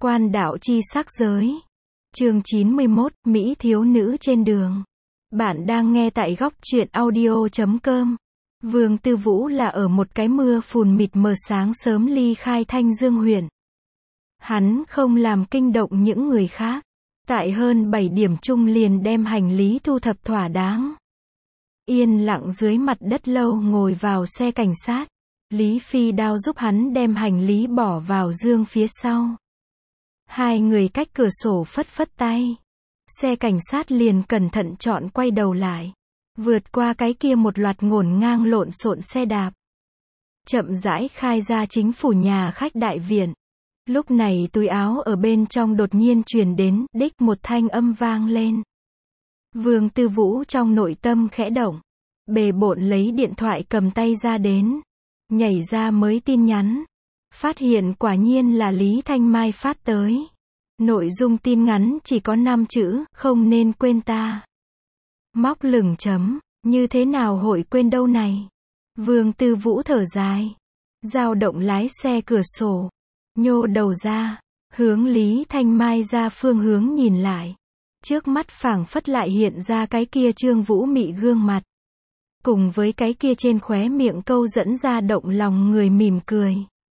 Quan đạo chi sắc giới. Chương 91, Mỹ thiếu nữ trên đường. Bạn đang nghe tại góc truyện audio.com. Vương Tư Vũ là ở một cái mưa phùn mịt mờ sáng sớm ly khai Thanh Dương huyện. Hắn không làm kinh động những người khác. Tại hơn 7 điểm chung liền đem hành lý thu thập thỏa đáng. Yên lặng dưới mặt đất lâu ngồi vào xe cảnh sát. Lý Phi Đao giúp hắn đem hành lý bỏ vào dương phía sau. Hai người cách cửa sổ phất phất tay. Xe cảnh sát liền cẩn thận chọn quay đầu lại. Vượt qua cái kia một loạt ngổn ngang lộn xộn xe đạp. Chậm rãi khai ra chính phủ nhà khách đại viện. Lúc này túi áo ở bên trong đột nhiên truyền đến, đích một thanh âm vang lên. Vương Tư Vũ trong nội tâm khẽ động. Bề bộn lấy điện thoại cầm tay ra đến. Nhảy ra mới tin nhắn. Phát hiện quả nhiên là Lý Thanh Mai phát tới. Nội dung tin ngắn chỉ có 5 chữ, không nên quên ta. Móc lửng chấm, như thế nào hội quên đâu này. Vương Tư Vũ thở dài. Dao động lái xe cửa sổ. Nhô đầu ra, hướng Lý Thanh Mai ra phương hướng nhìn lại. Trước mắt phảng phất lại hiện ra cái kia Trương Vũ mị gương mặt. Cùng với cái kia trên khóe miệng câu dẫn ra động lòng người mỉm cười.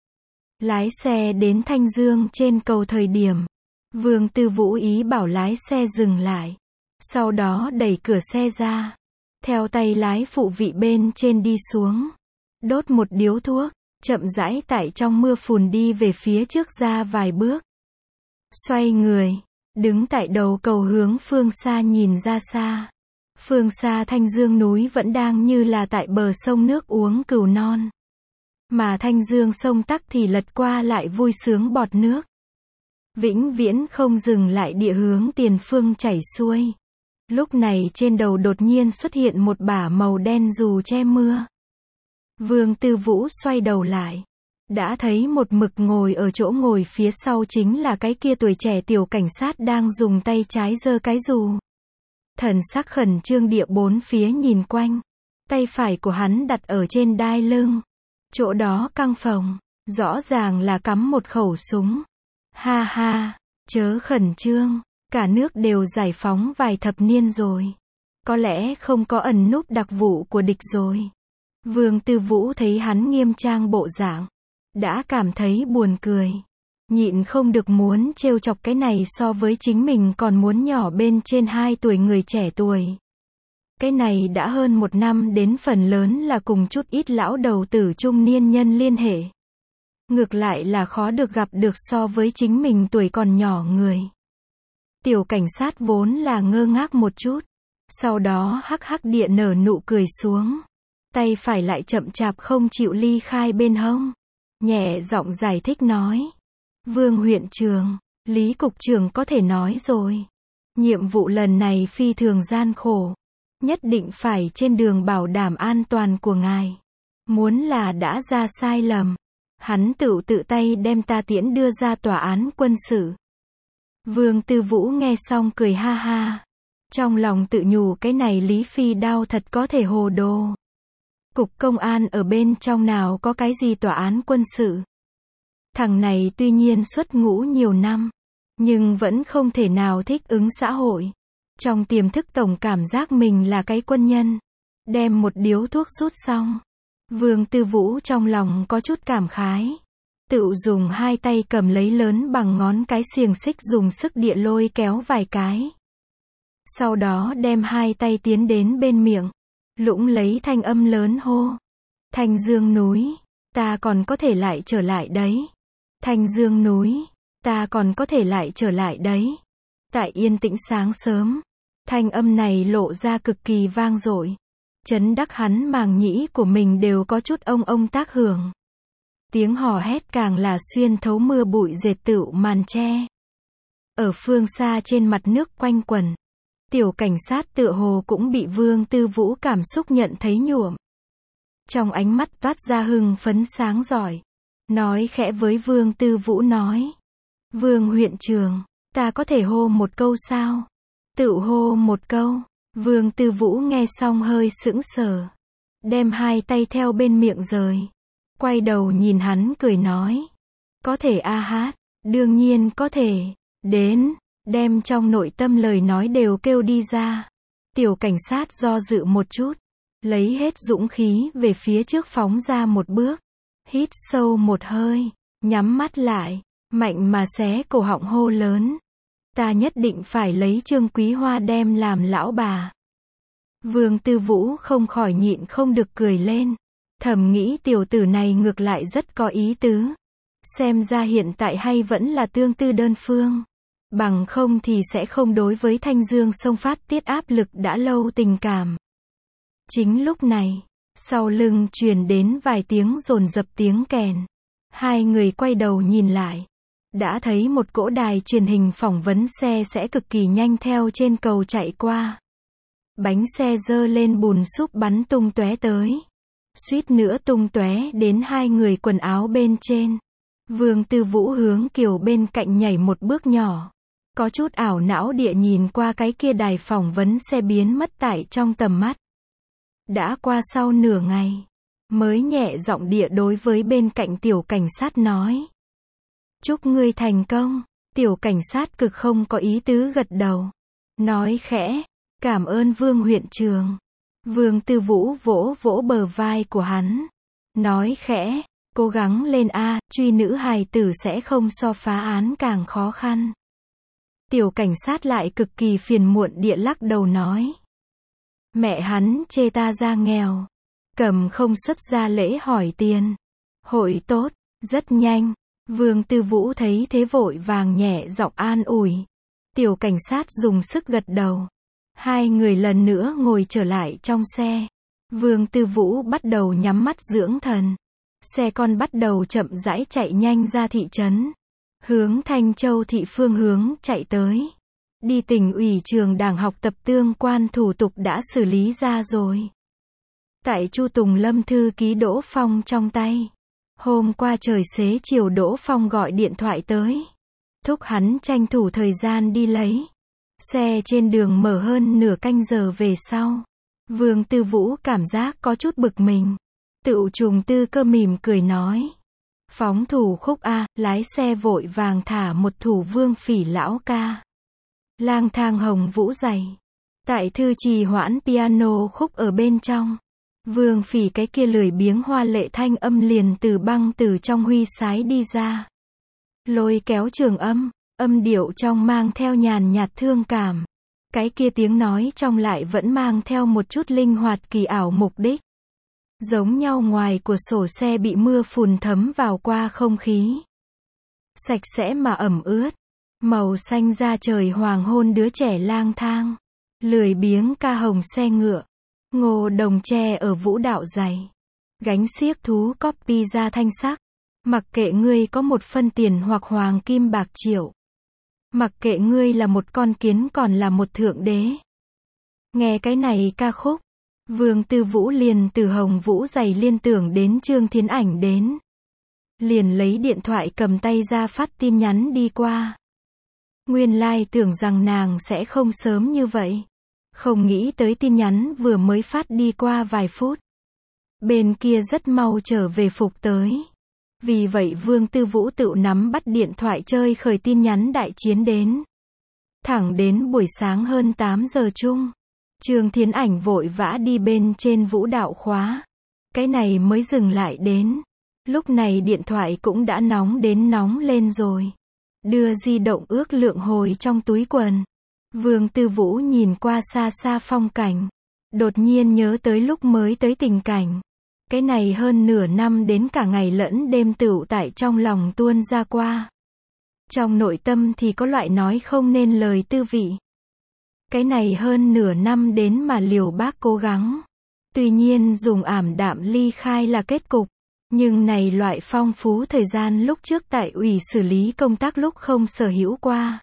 Lái xe đến Thanh Dương trên cầu thời điểm. Vương Tư Vũ ý bảo lái xe dừng lại. Sau đó đẩy cửa xe ra. Theo tay lái phụ vị bên trên đi xuống. Đốt một điếu thuốc. Chậm rãi tại trong mưa phùn đi về phía trước ra vài bước. Xoay người. Đứng tại đầu cầu hướng phương xa nhìn ra xa. Phương xa Thanh Dương núi vẫn đang như là tại bờ sông nước uống cừu non. Mà Thanh Dương sông tắc thì lật qua lại vui sướng bọt nước. Vĩnh viễn không dừng lại địa hướng tiền phương chảy xuôi. Lúc này trên đầu đột nhiên xuất hiện một bả màu đen dù che mưa. Vương Tư Vũ xoay đầu lại. Đã thấy một mực ngồi ở chỗ ngồi phía sau chính là cái kia tuổi trẻ tiểu cảnh sát đang dùng tay trái giơ cái dù. Thần sắc khẩn trương địa bốn phía nhìn quanh. Tay phải của hắn đặt ở trên đai lưng. Chỗ đó căng phồng. Rõ ràng là cắm một khẩu súng. Ha ha, chớ khẩn trương. Cả nước đều giải phóng vài thập niên rồi. Có lẽ không có ẩn núp đặc vụ của địch rồi. Vương Tư Vũ thấy hắn nghiêm trang bộ dạng. Đã cảm thấy buồn cười. Nhịn không được muốn trêu chọc cái này so với chính mình còn muốn nhỏ bên trên 2 tuổi người trẻ tuổi. Cái này đã hơn 1 năm đến phần lớn là cùng chút ít lão đầu tử trung niên nhân liên hệ. Ngược lại là khó được gặp được so với chính mình tuổi còn nhỏ người. Tiểu cảnh sát vốn là ngơ ngác một chút. Sau đó hắc hắc địa nở nụ cười xuống. Tay phải lại chậm chạp không chịu ly khai bên hông. Nhẹ giọng giải thích nói. Vương huyện trưởng, Lý cục trưởng có thể nói rồi. Nhiệm vụ lần này phi thường gian khổ. Nhất định phải trên đường bảo đảm an toàn của ngài. Muốn là đã ra sai lầm. Hắn tự tay đem ta tiễn đưa ra tòa án quân sự. Vương Tư Vũ nghe xong cười ha ha. Trong lòng tự nhủ cái này Lý Phi Đao thật có thể hồ đồ. Cục công an ở bên trong nào có cái gì tòa án quân sự. Thằng này tuy nhiên xuất ngũ nhiều năm. Nhưng vẫn không thể nào thích ứng xã hội. Trong tiềm thức tổng cảm giác mình là cái quân nhân. Đem một điếu thuốc rút xong. Vương Tư Vũ trong lòng có chút cảm khái. Tự dùng 2 tay cầm lấy lớn bằng ngón cái xiềng xích dùng sức địa lôi kéo vài cái. Sau đó đem 2 tay tiến đến bên miệng. Lũng lấy thanh âm lớn hô. Thanh Dương núi, ta còn có thể lại trở lại đấy. Thanh Dương núi, ta còn có thể lại trở lại đấy. Tại yên tĩnh sáng sớm, thanh âm này lộ ra cực kỳ vang dội. Chấn đắc hắn màng nhĩ của mình đều có chút ông tác hưởng. Tiếng hò hét càng là xuyên thấu mưa bụi dệt tựu màn che. Ở phương xa trên mặt nước quanh quẩn. Tiểu cảnh sát tựa hồ cũng bị Vương Tư Vũ cảm xúc nhận thấy nhuộm. Trong ánh mắt toát ra hưng phấn sáng giỏi. Nói khẽ với Vương Tư Vũ nói. Vương huyện trưởng, ta có thể hô một câu sao? Tự hô một câu. Vương Tư Vũ nghe xong hơi sững sờ. Đem 2 tay theo bên miệng rời. Quay đầu nhìn hắn cười nói. Có thể a hát. Đương nhiên có thể. Đến. Đem trong nội tâm lời nói đều kêu đi ra. Tiểu cảnh sát do dự một chút. Lấy hết dũng khí về phía trước phóng ra một bước. Hít sâu một hơi. Nhắm mắt lại. Mạnh mà xé cổ họng hô lớn. Ta nhất định phải lấy Trương Quý Hoa đem làm lão bà. Vương Tư Vũ không khỏi nhịn không được cười lên. Thầm nghĩ tiểu tử này ngược lại rất có ý tứ. Xem ra hiện tại hay vẫn là tương tư đơn phương. Bằng không thì sẽ không đối với Thanh Dương xông phát tiết áp lực đã lâu tình cảm. Chính lúc này, sau lưng truyền đến vài tiếng dồn dập tiếng kèn. Hai người quay đầu nhìn lại. Đã thấy một cỗ đài truyền hình phỏng vấn xe sẽ cực kỳ nhanh theo trên cầu chạy qua. Bánh xe dơ lên bùn súp bắn tung tóe tới. Suýt nữa tung tóe đến hai người quần áo bên trên. Vương Tư Vũ hướng Kiều bên cạnh nhảy một bước nhỏ. Có chút ảo não địa nhìn qua cái kia đài phỏng vấn xe biến mất tại trong tầm mắt. Đã qua sau nửa ngày, mới nhẹ giọng địa đối với bên cạnh tiểu cảnh sát nói. Chúc ngươi thành công. Tiểu cảnh sát cực không có ý tứ gật đầu. Nói khẽ, cảm ơn Vương huyện trường. Vương Tư Vũ vỗ vỗ bờ vai của hắn. Nói khẽ, cố gắng lên a, truy nữ hài tử sẽ không so phá án càng khó khăn. Tiểu cảnh sát lại cực kỳ phiền muộn địa lắc đầu nói. Mẹ hắn chê ta ra nghèo. Cầm không xuất ra lễ hỏi tiền. Hội tốt, rất nhanh. Vương Tư Vũ thấy thế vội vàng nhẹ giọng an ủi. Tiểu cảnh sát dùng sức gật đầu. Hai người lần nữa ngồi trở lại trong xe. Vương Tư Vũ bắt đầu nhắm mắt dưỡng thần. Xe con bắt đầu chậm rãi chạy nhanh ra thị trấn. Hướng Thanh Châu thị phương hướng chạy tới. Đi tỉnh ủy trường đảng học tập tương quan thủ tục đã xử lý ra rồi. Tại Chu Tùng Lâm thư ký Đỗ Phong trong tay. Hôm qua trời xế chiều Đỗ Phong gọi điện thoại tới. Thúc hắn tranh thủ thời gian đi lấy. Xe trên đường mở hơn nửa canh giờ về sau. Vương Tư Vũ cảm giác có chút bực mình. Tựu Trùng Tư Cơ mỉm cười nói. Phóng thủ Khúc a, lái xe vội vàng thả một thủ Vương Phỉ lão ca. Lang thang hồng vũ dày. Tại thư trì hoãn piano Khúc ở bên trong. Vương Phỉ cái kia lười biếng hoa lệ thanh âm liền từ băng từ trong huy sái đi ra. Lôi kéo trường âm điệu trong mang theo nhàn nhạt thương cảm. Cái kia tiếng nói trong lại vẫn mang theo một chút linh hoạt kỳ ảo mục đích. Giống nhau ngoài của sổ xe bị mưa phùn thấm vào qua không khí. Sạch sẽ mà ẩm ướt. Màu xanh da trời hoàng hôn đứa trẻ lang thang. Lười biếng ca hồng xe ngựa. Ngô đồng tre ở vũ đạo giày. Gánh xiếc thú copy ra thanh sắc. Mặc kệ ngươi có một phân tiền hoặc hoàng kim bạc triệu. Mặc kệ ngươi là một con kiến còn là một thượng đế. Nghe cái này ca khúc. Vương Tư Vũ liền từ hồng vũ giày liên tưởng đến Trương Thiến Ảnh đến. Liền lấy điện thoại cầm tay ra phát tin nhắn đi qua. Nguyên lai tưởng rằng nàng sẽ không sớm như vậy. Không nghĩ tới tin nhắn vừa mới phát đi qua vài phút. Bên kia rất mau trở về phục tới. Vì vậy Vương Tư Vũ tự nắm bắt điện thoại chơi khởi tin nhắn đại chiến đến. Thẳng đến buổi sáng hơn 8 giờ chung. Trương Thiến Ảnh vội vã đi bên trên vũ đạo khóa. Cái này mới dừng lại đến. Lúc này điện thoại cũng đã nóng đến nóng lên rồi. Đưa di động ước lượng hồi trong túi quần. Vương Tư Vũ nhìn qua xa xa phong cảnh. Đột nhiên nhớ tới lúc mới tới tình cảnh. Cái này hơn nửa năm đến cả ngày lẫn đêm tửu tại trong lòng tuôn ra qua. Trong nội tâm thì có loại nói không nên lời tư vị. Cái này hơn nửa năm đến mà liều bác cố gắng. Tuy nhiên dùng ảm đạm ly khai là kết cục. Nhưng này loại phong phú thời gian lúc trước tại ủy xử lý công tác lúc không sở hữu qua.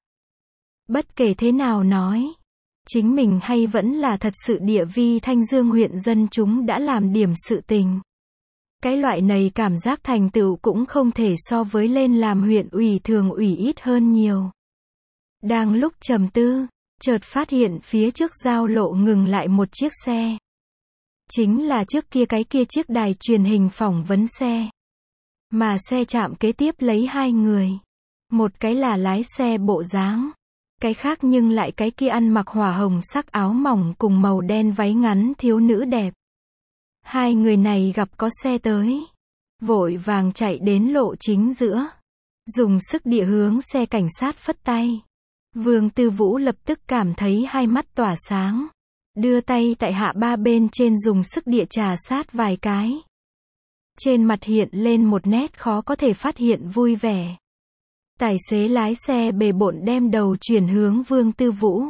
Bất kể thế nào nói. Chính mình hay vẫn là thật sự địa vi Thanh Dương huyện dân chúng đã làm điểm sự tình. Cái loại này cảm giác thành tựu cũng không thể so với lên làm huyện ủy thường ủy ít hơn nhiều. Đang lúc trầm tư, chợt phát hiện phía trước giao lộ ngừng lại một chiếc xe. Chính là trước kia cái kia chiếc đài truyền hình phỏng vấn xe. Mà xe chạm kế tiếp lấy hai người. Một cái là lái xe bộ dáng, cái khác nhưng lại cái kia ăn mặc hỏa hồng sắc áo mỏng cùng màu đen váy ngắn thiếu nữ đẹp. Hai người này gặp có xe tới, vội vàng chạy đến lộ chính giữa, dùng sức địa hướng xe cảnh sát phất tay. Vương Tư Vũ lập tức cảm thấy hai mắt tỏa sáng, đưa tay tại hạ ba bên trên dùng sức địa trà sát vài cái. Trên mặt hiện lên một nét khó có thể phát hiện vui vẻ. Tài xế lái xe bề bộn đem đầu chuyển hướng Vương Tư Vũ.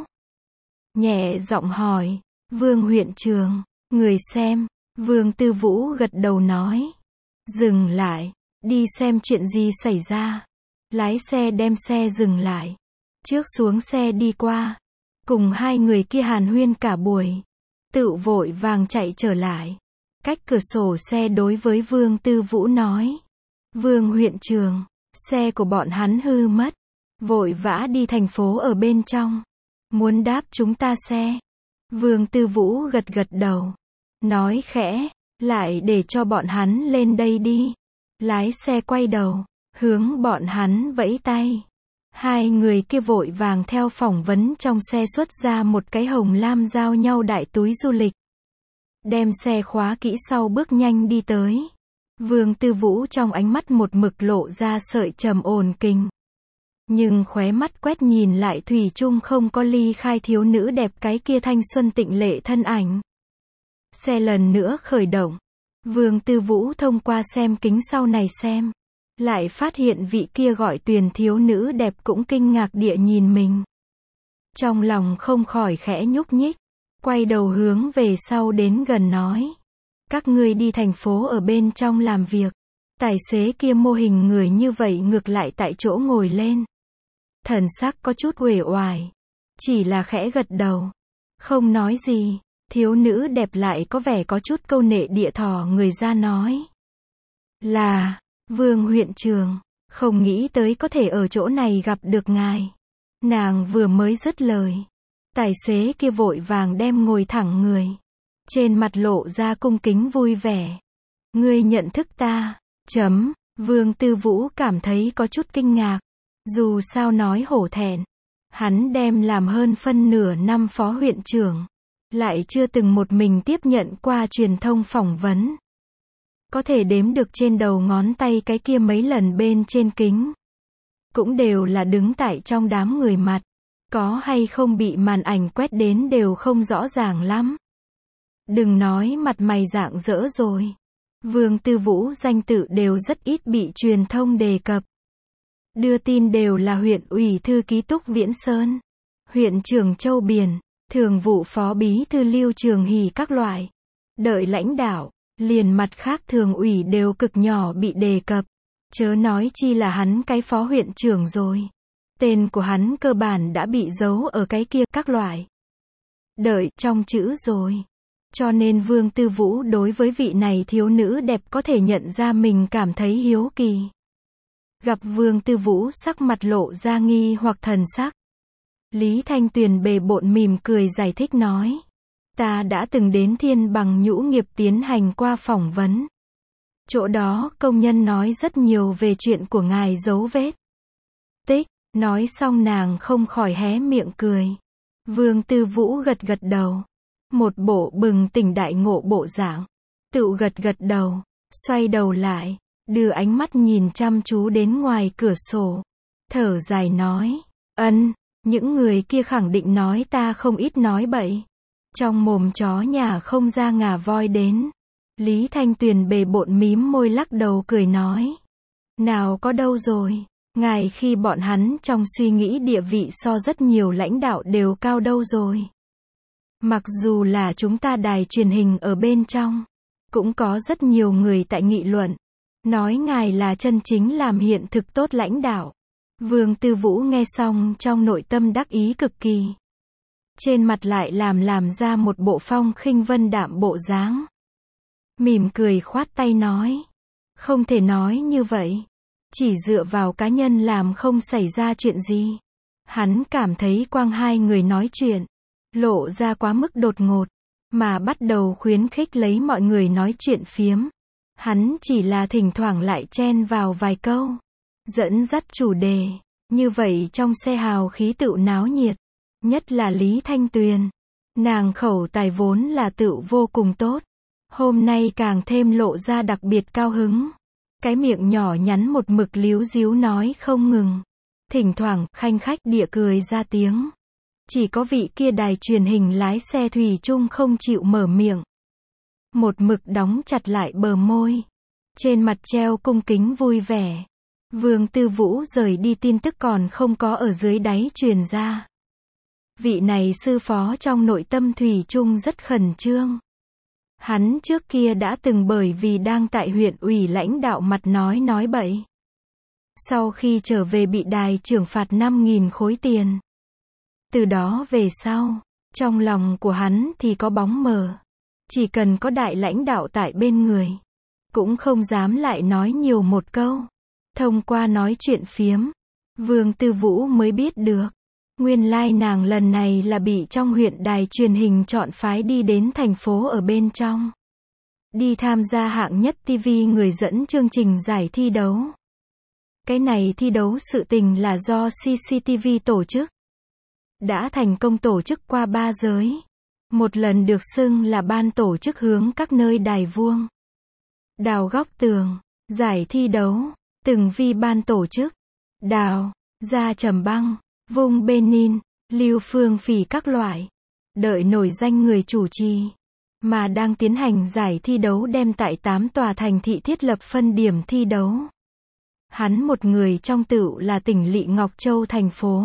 Nhẹ giọng hỏi, Vương huyện trưởng, người xem. Vương Tư Vũ gật đầu nói. Dừng lại, đi xem chuyện gì xảy ra. Lái xe đem xe dừng lại. Trước xuống xe đi qua. Cùng hai người kia hàn huyên cả buổi. Tự vội vàng chạy trở lại. Cách cửa sổ xe đối với Vương Tư Vũ nói. Vương huyện trưởng, xe của bọn hắn hư mất. Vội vã đi thành phố ở bên trong. Muốn đáp chúng ta xe. Vương Tư Vũ gật gật đầu. Nói khẽ, lại để cho bọn hắn lên đây đi. Lái xe quay đầu, hướng bọn hắn vẫy tay. Hai người kia vội vàng theo phỏng vấn trong xe xuất ra một cái hồng lam giao nhau đại túi du lịch. Đem xe khóa kỹ sau bước nhanh đi tới. Vương Tư Vũ trong ánh mắt một mực lộ ra sợi trầm ổn kình. Nhưng khóe mắt quét nhìn lại thủy chung không có ly khai thiếu nữ đẹp cái kia thanh xuân tịnh lệ thân ảnh. Xe lần nữa khởi động. Vương Tư Vũ thông qua xem kính sau này xem. Lại phát hiện vị kia gọi Tuyền thiếu nữ đẹp cũng kinh ngạc địa nhìn mình. Trong lòng không khỏi khẽ nhúc nhích. Quay đầu hướng về sau đến gần nói. Các ngươi đi thành phố ở bên trong làm việc. Tài xế kia mô hình người như vậy ngược lại tại chỗ ngồi lên. Thần sắc có chút uể oải. Chỉ là khẽ gật đầu. Không nói gì. Thiếu nữ đẹp lại có vẻ có chút câu nệ địa thò người ra nói. Là, Vương huyện trưởng, không nghĩ tới có thể ở chỗ này gặp được ngài. Nàng vừa mới dứt lời. Tài xế kia vội vàng đem ngồi thẳng người. Trên mặt lộ ra cung kính vui vẻ. Ngươi nhận thức ta, Vương Tư Vũ cảm thấy có chút kinh ngạc. Dù sao nói hổ thẹn. Hắn đem làm hơn phân nửa năm phó huyện trưởng. Lại chưa từng một mình tiếp nhận qua truyền thông phỏng vấn. Có thể đếm được trên đầu ngón tay cái kia mấy lần bên trên kính. Cũng đều là đứng tại trong đám người mặt. Có hay không bị màn ảnh quét đến đều không rõ ràng lắm. Đừng nói mặt mày rạng rỡ rồi. Vương Tư Vũ danh tự đều rất ít bị truyền thông đề cập. Đưa tin đều là huyện ủy thư ký Túc Viễn Sơn, huyện trưởng Châu Biển, thường vụ phó bí thư Lưu Trường Hỷ các loại. Đợi lãnh đạo, liền mặt khác thường ủy đều cực nhỏ bị đề cập. Chớ nói chi là hắn cái phó huyện trưởng rồi. Tên của hắn cơ bản đã bị giấu ở cái kia các loại. Đợi trong chữ rồi. Cho nên Vương Tư Vũ đối với vị này thiếu nữ đẹp có thể nhận ra mình cảm thấy hiếu kỳ. Gặp Vương Tư Vũ sắc mặt lộ ra nghi hoặc thần sắc. Lý Thanh Tuyền bề bộn mỉm cười giải thích nói. Ta đã từng đến Thiên Bằng Nhũ Nghiệp tiến hành qua phỏng vấn. Chỗ đó công nhân nói rất nhiều về chuyện của ngài dấu vết. Tích, nói xong nàng không khỏi hé miệng cười. Vương Tư Vũ gật gật đầu. Một bộ bừng tỉnh đại ngộ bộ dạng. Tự gật gật đầu, xoay đầu lại, đưa ánh mắt nhìn chăm chú đến ngoài cửa sổ. Thở dài nói, những người kia khẳng định nói ta không ít nói bậy. Trong mồm chó nhà không ra ngà voi đến. Lý Thanh Tuyền bề bộn mím môi lắc đầu cười nói. Nào có đâu rồi, ngài khi bọn hắn trong suy nghĩ địa vị so rất nhiều lãnh đạo đều cao đâu rồi. Mặc dù là chúng ta đài truyền hình ở bên trong, cũng có rất nhiều người tại nghị luận. Nói ngài là chân chính làm hiện thực tốt lãnh đạo. Vương Tư Vũ nghe xong trong nội tâm đắc ý cực kỳ. Trên mặt lại làm ra một bộ phong khinh vân đạm bộ dáng. Mỉm cười khoát tay nói. Không thể nói như vậy. Chỉ dựa vào cá nhân làm không xảy ra chuyện gì. Hắn cảm thấy quang hai người nói chuyện. Lộ ra quá mức đột ngột. Mà bắt đầu khuyến khích lấy mọi người nói chuyện phiếm. Hắn chỉ là thỉnh thoảng lại chen vào vài câu. Dẫn dắt chủ đề. Như vậy trong xe hào khí tựu náo nhiệt. Nhất là Lý Thanh Tuyền. Nàng khẩu tài vốn là tựu vô cùng tốt. Hôm nay càng thêm lộ ra đặc biệt cao hứng. Cái miệng nhỏ nhắn một mực líu díu nói không ngừng. Thỉnh thoảng, khanh khách địa cười ra tiếng. Chỉ có vị kia đài truyền hình lái xe thủy chung không chịu mở miệng. Một mực đóng chặt lại bờ môi. Trên mặt treo cung kính vui vẻ. Vương Tư Vũ rời đi tin tức còn không có ở dưới đáy truyền ra. Vị này sư phó trong nội tâm thủy chung rất khẩn trương. Hắn trước kia đã từng bởi vì đang tại huyện ủy lãnh đạo mặt nói bậy. Sau khi trở về bị đài trưởng phạt 5.000 khối tiền. Từ đó về sau, trong lòng của hắn thì có bóng mờ. Chỉ cần có đại lãnh đạo tại bên người, cũng không dám lại nói nhiều một câu. Thông qua nói chuyện phiếm, Vương Tư Vũ mới biết được. Nguyên lai nàng lần này là bị trong huyện đài truyền hình chọn phái đi đến thành phố ở bên trong. Đi tham gia hạng nhất TV người dẫn chương trình giải thi đấu. Cái này thi đấu sự tình là do CCTV tổ chức. Đã thành công tổ chức qua 3 giới. Một lần được xưng là ban tổ chức hướng các nơi đài vuông. Đào góc tường, giải thi đấu, từng vi ban tổ chức. Đào, ra trầm băng, vung Benin, lưu phương phỉ các loại. Đợi nổi danh người chủ trì. Mà đang tiến hành giải thi đấu đem tại 8 tòa thành thị thiết lập phân điểm thi đấu. Hắn một người trong tựu là tỉnh lỵ Ngọc Châu thành phố.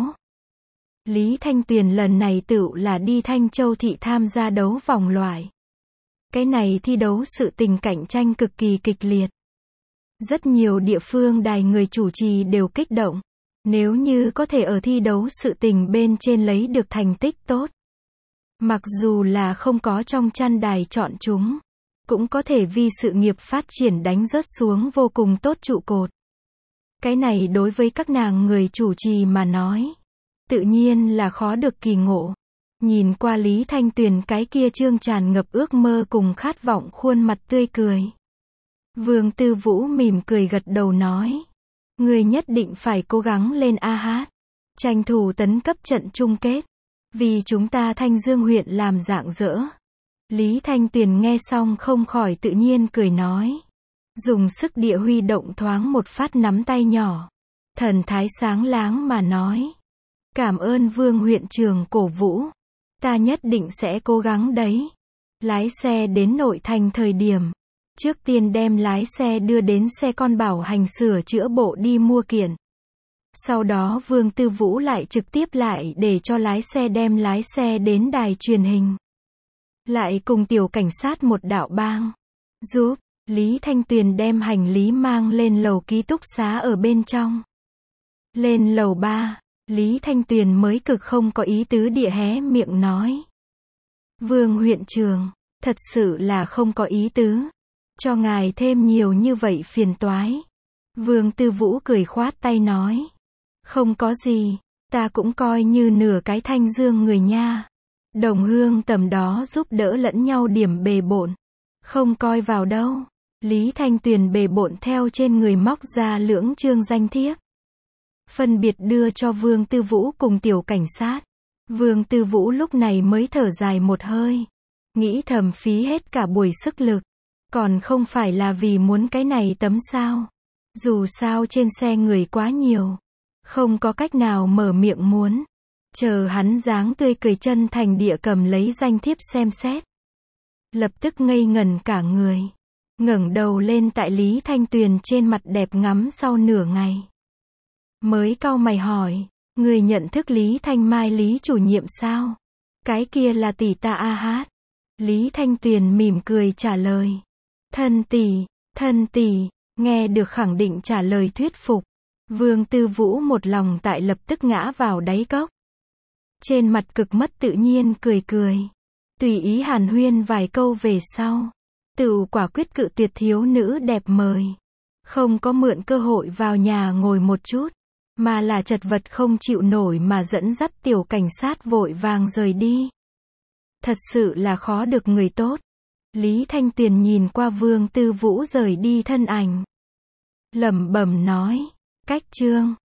Lý Thanh Tuyền lần này tựu là đi Thanh Châu thị tham gia đấu vòng loại. Cái này thi đấu sự tình cạnh tranh cực kỳ kịch liệt. Rất nhiều địa phương đài người chủ trì đều kích động. Nếu như có thể ở thi đấu sự tình bên trên lấy được thành tích tốt. Mặc dù là không có trong chăn đài chọn chúng, cũng có thể vì sự nghiệp phát triển đánh rớt xuống vô cùng tốt trụ cột. Cái này đối với các nàng người chủ trì mà nói, tự nhiên là khó được kỳ ngộ. Nhìn qua Lý Thanh Tuyền cái kia trương tràn ngập ước mơ cùng khát vọng khuôn mặt tươi cười. Vương Tư Vũ mỉm cười gật đầu nói. Người nhất định phải cố gắng lên a hát. Tranh thủ tấn cấp trận chung kết. Vì chúng ta Thanh Dương huyện làm rạng rỡ. Lý Thanh Tuyền nghe xong không khỏi tự nhiên cười nói. Dùng sức địa huy động thoáng một phát nắm tay nhỏ. Thần thái sáng láng mà nói. Cảm ơn Vương huyện trưởng cổ vũ. Ta nhất định sẽ cố gắng đấy. Lái xe đến nội thành thời điểm. Trước tiên đem lái xe đưa đến xe con bảo hành sửa chữa bộ đi mua kiện. Sau đó Vương Tư Vũ lại trực tiếp lại để cho lái xe đem lái xe đến đài truyền hình. Lại cùng tiểu cảnh sát một đạo bang. Giúp, Lý Thanh Tuyền đem hành lý mang lên lầu ký túc xá ở bên trong. Lên lầu 3, Lý Thanh Tuyền mới cực không có ý tứ địa hé miệng nói. Vương huyện trưởng, thật sự là không có ý tứ. Cho ngài thêm nhiều như vậy phiền toái. Vương Tư Vũ cười khoát tay nói. Không có gì, ta cũng coi như nửa cái Thanh Dương người nha. Đồng hương tầm đó giúp đỡ lẫn nhau điểm bề bộn. Không coi vào đâu. Lý Thanh Tuyền bề bộn theo trên người móc ra lưỡng chương danh thiếp. Phân biệt đưa cho Vương Tư Vũ cùng tiểu cảnh sát. Vương Tư Vũ lúc này mới thở dài một hơi. Nghĩ thầm phí hết cả buổi sức lực. Còn không phải là vì muốn cái này tấm sao. Dù sao trên xe người quá nhiều. Không có cách nào mở miệng muốn. Chờ hắn dáng tươi cười chân thành địa cầm lấy danh thiếp xem xét. Lập tức ngây ngẩn cả người. Ngẩng đầu lên tại Lý Thanh Tuyền trên mặt đẹp ngắm sau nửa ngày. Mới cau mày hỏi. Người nhận thức Lý Thanh Mai Lý chủ nhiệm sao? Cái kia là tỷ ta a hát. Lý Thanh Tuyền mỉm cười trả lời. Thân tỷ, nghe được khẳng định trả lời thuyết phục. Vương Tư Vũ một lòng tại lập tức ngã vào đáy cốc. Trên mặt cực mất tự nhiên cười. Tùy ý hàn huyên vài câu về sau. Tựu quả quyết cự tuyệt thiếu nữ đẹp mời. Không có mượn cơ hội vào nhà ngồi một chút. Mà là chật vật không chịu nổi mà dẫn dắt tiểu cảnh sát vội vàng rời đi. Thật sự là khó được người tốt. Lý Thanh Tuyền nhìn qua Vương Tư Vũ rời đi thân ảnh. Lẩm bẩm nói. Cách chương